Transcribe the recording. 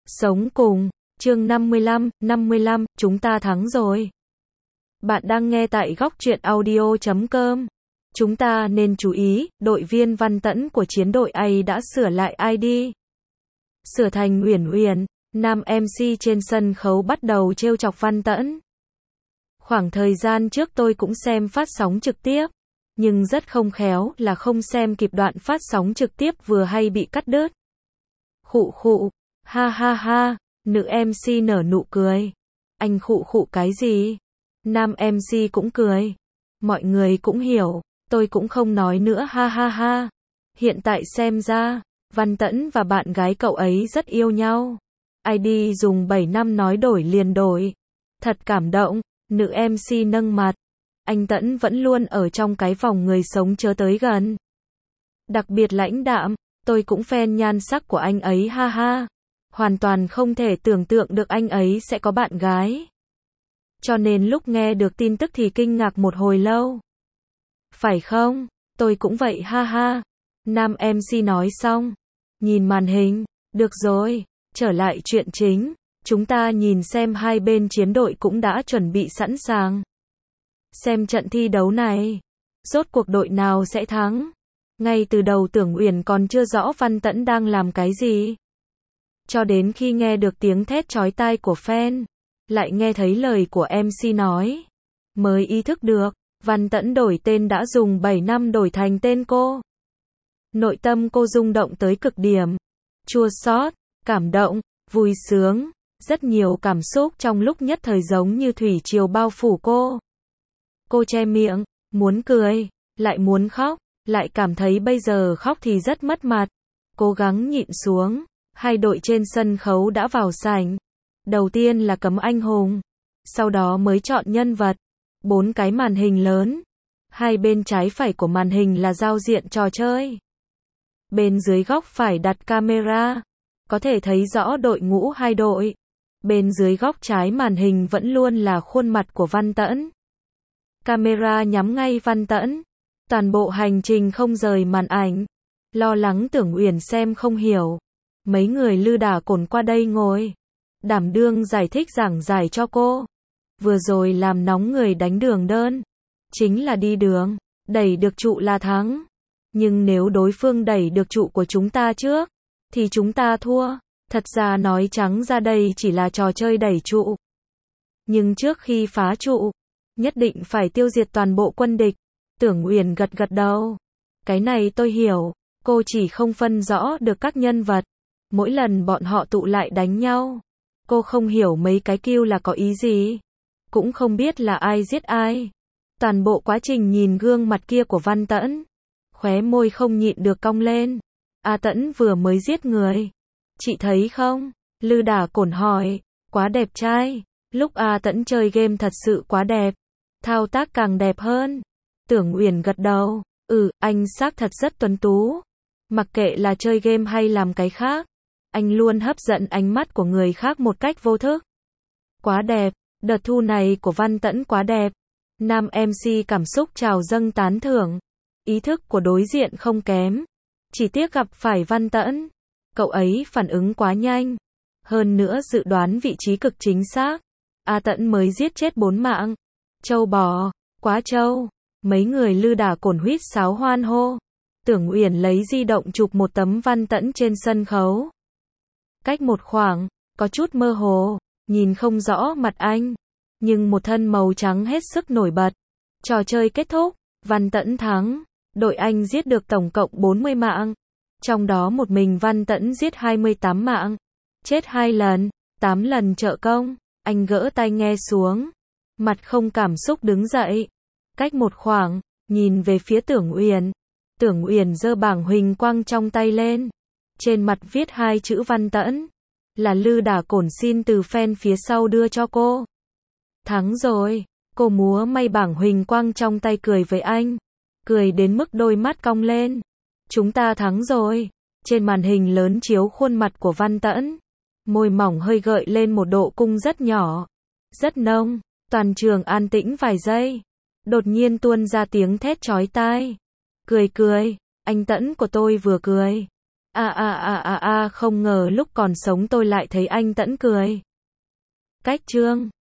Sống cùng, chương 55, chúng ta thắng rồi. Bạn đang nghe tại góc truyện audio.com. Chúng ta nên chú ý, đội viên Văn Tẫn của chiến đội A đã sửa lại ID. Sửa thành Uyển Uyển, nam MC trên sân khấu bắt đầu trêu chọc Văn Tẫn. Khoảng thời gian trước tôi cũng xem phát sóng trực tiếp, nhưng rất không khéo là không xem kịp đoạn phát sóng trực tiếp vừa hay bị cắt đứt. Khụ khụ, ha ha ha, nữ MC nở nụ cười. Anh khụ khụ cái gì? Nam MC cũng cười. Mọi người cũng hiểu, tôi cũng không nói nữa ha ha ha. Hiện tại xem ra, Văn Tẫn và bạn gái cậu ấy rất yêu nhau. ID dùng 7 năm nói đổi liền đổi. Thật cảm động, nữ MC nâng mặt. Anh Tẫn vẫn luôn ở trong cái vòng người sống chớ tới gần. Đặc biệt lãnh đạm, tôi cũng fan nhan sắc của anh ấy ha ha. Hoàn toàn không thể tưởng tượng được anh ấy sẽ có bạn gái. Cho nên lúc nghe được tin tức thì kinh ngạc một hồi lâu. Phải không? Tôi cũng vậy ha ha. Nam MC nói xong. Nhìn màn hình. Được rồi, trở lại chuyện chính. Chúng ta nhìn xem hai bên chiến đội cũng đã chuẩn bị sẵn sàng. Xem trận thi đấu này. Rốt cuộc đội nào sẽ thắng? Ngay từ đầu Tưởng Uyển còn chưa rõ Văn Tẫn đang làm cái gì. Cho đến khi nghe được tiếng thét chói tai của fan, lại nghe thấy lời của MC nói, mới ý thức được, Văn Tẫn đổi tên đã dùng 7 năm đổi thành tên cô. Nội tâm cô rung động tới cực điểm, chua xót, cảm động, vui sướng, rất nhiều cảm xúc trong lúc nhất thời giống như thủy triều bao phủ cô. Cô che miệng, muốn cười, lại muốn khóc, lại cảm thấy bây giờ khóc thì rất mất mặt. Cố gắng nhịn xuống. Hai đội trên sân khấu đã vào sảnh. Đầu tiên là cấm anh hùng, sau đó mới chọn nhân vật. 4 cái màn hình lớn. Hai bên trái phải của màn hình là giao diện trò chơi. Bên dưới góc phải đặt camera, có thể thấy rõ đội ngũ hai đội. Bên dưới góc trái màn hình vẫn luôn là khuôn mặt của Văn Tẫn. Camera nhắm ngay Văn Tẫn. Toàn bộ hành trình không rời màn ảnh. Lo lắng Tưởng Uyển xem không hiểu. Mấy người lư đả cồn qua đây ngồi. Đảm đương giải thích giảng giải cho cô. Vừa rồi làm nóng người đánh đường đơn. Chính là đi đường. Đẩy được trụ là thắng. Nhưng nếu đối phương đẩy được trụ của chúng ta trước, thì chúng ta thua. Thật ra nói trắng ra đây chỉ là trò chơi đẩy trụ. Nhưng trước khi phá trụ, nhất định phải tiêu diệt toàn bộ quân địch. Tưởng Uyển gật gật đầu. Cái này tôi hiểu. Cô chỉ không phân rõ được các nhân vật. Mỗi lần bọn họ tụ lại đánh nhau, cô không hiểu mấy cái kêu là có ý gì. Cũng không biết là ai giết ai. Toàn bộ quá trình nhìn gương mặt kia của Văn Tẫn, khóe môi không nhịn được cong lên. A Tẫn vừa mới giết người. Chị thấy không? Lư đả cồn hỏi. Quá đẹp trai. Lúc A Tẫn chơi game thật sự quá đẹp. Thao tác càng đẹp hơn. Tưởng Uyển gật đầu. Anh xác thật rất tuấn tú. Mặc kệ là chơi game hay làm cái khác, anh luôn hấp dẫn ánh mắt của người khác một cách vô thức. Quá đẹp, đợt thu này của Văn Tẫn quá đẹp. Nam MC cảm xúc trào dâng tán thưởng. Ý thức của đối diện không kém. Chỉ tiếc gặp phải Văn Tẫn. Cậu ấy phản ứng quá nhanh. Hơn nữa dự đoán vị trí cực chính xác. A Tẫn mới giết chết 4 mạng. Châu bò, quá trâu. Mấy người lư đả cồn huýt sáo hoan hô. Tưởng Uyển lấy di động chụp một tấm Văn Tẫn trên sân khấu. Cách một khoảng, có chút mơ hồ, nhìn không rõ mặt anh. Nhưng một thân màu trắng hết sức nổi bật. Trò chơi kết thúc, Văn Tẫn thắng. Đội anh giết được tổng cộng 40 mạng. Trong đó một mình Văn Tẫn giết 28 mạng. Chết 2 lần, 8 lần trợ công. Anh gỡ tai nghe xuống. Mặt không cảm xúc đứng dậy. Cách một khoảng, nhìn về phía Tưởng Uyển. Tưởng Uyển giơ bảng huỳnh quang trong tay lên. Trên mặt viết 2 chữ Văn Tẫn. Là lư đả cồn xin từ fan phía sau đưa cho cô. Thắng rồi. Cô múa may bảng huỳnh quang trong tay cười với anh. Cười đến mức đôi mắt cong lên. Chúng ta thắng rồi. Trên màn hình lớn chiếu khuôn mặt của Văn Tẫn. Môi mỏng hơi gợi lên một độ cung rất nhỏ. Rất nông. Toàn trường an tĩnh vài giây. Đột nhiên tuôn ra tiếng thét chói tai. Cười cười, anh Tẫn của tôi vừa cười. Không ngờ lúc còn sống tôi lại thấy anh Tẫn cười. Cách chương